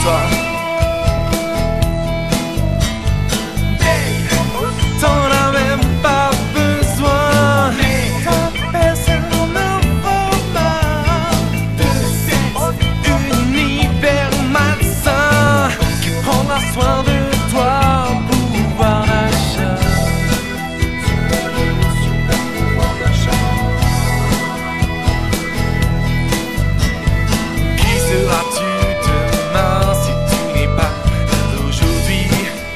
toi. T'en as même pas besoin. Personne ne vaut mal de cet univers malsain qui prendra soin de toi. Pouvoir d'achat. Qui seras-tu demain si tu n'es pas d'aujourd'hui?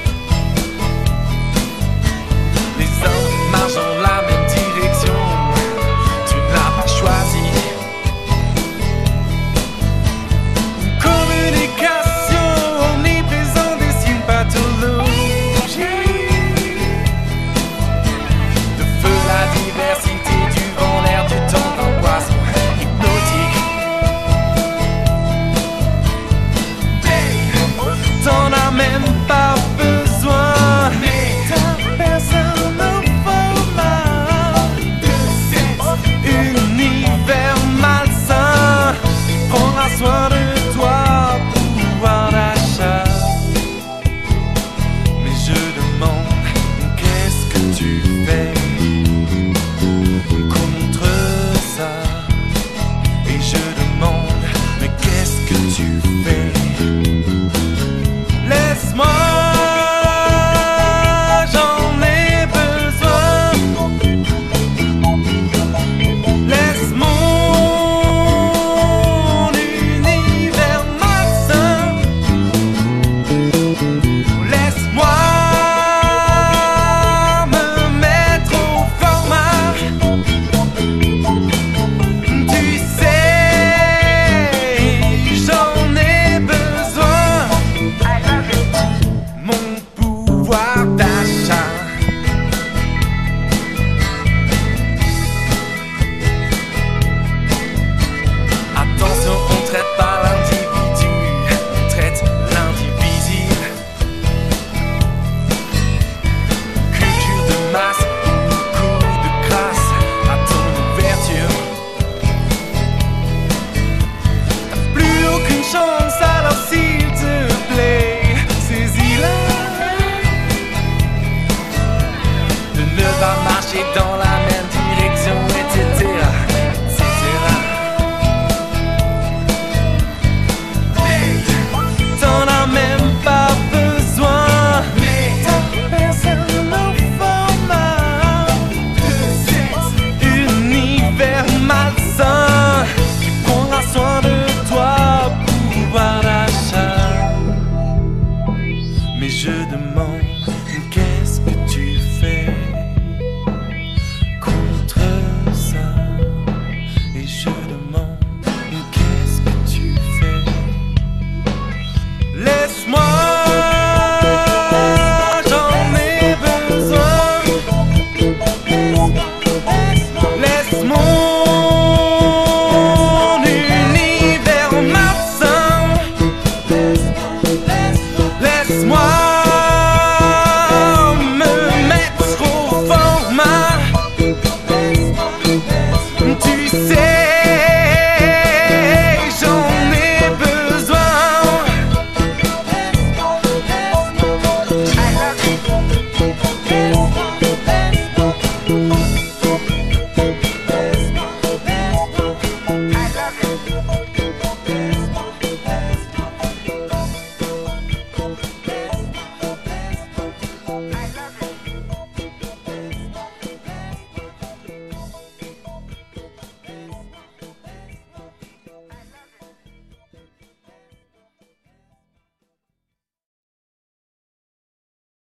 Les hommes marchent dans la même direction, tu n'as pas choisi. Communication omniprésente des signes pathologiques. De feu la diversité, du vent, l'air, du temps, d'angoisse hypnotique. T'en as même pas besoin. Personne ne vaut mal de cet univers malsain. Prendra soin de toi, pouvoir d'achat. Mais je demande, qu'est-ce que tu fais?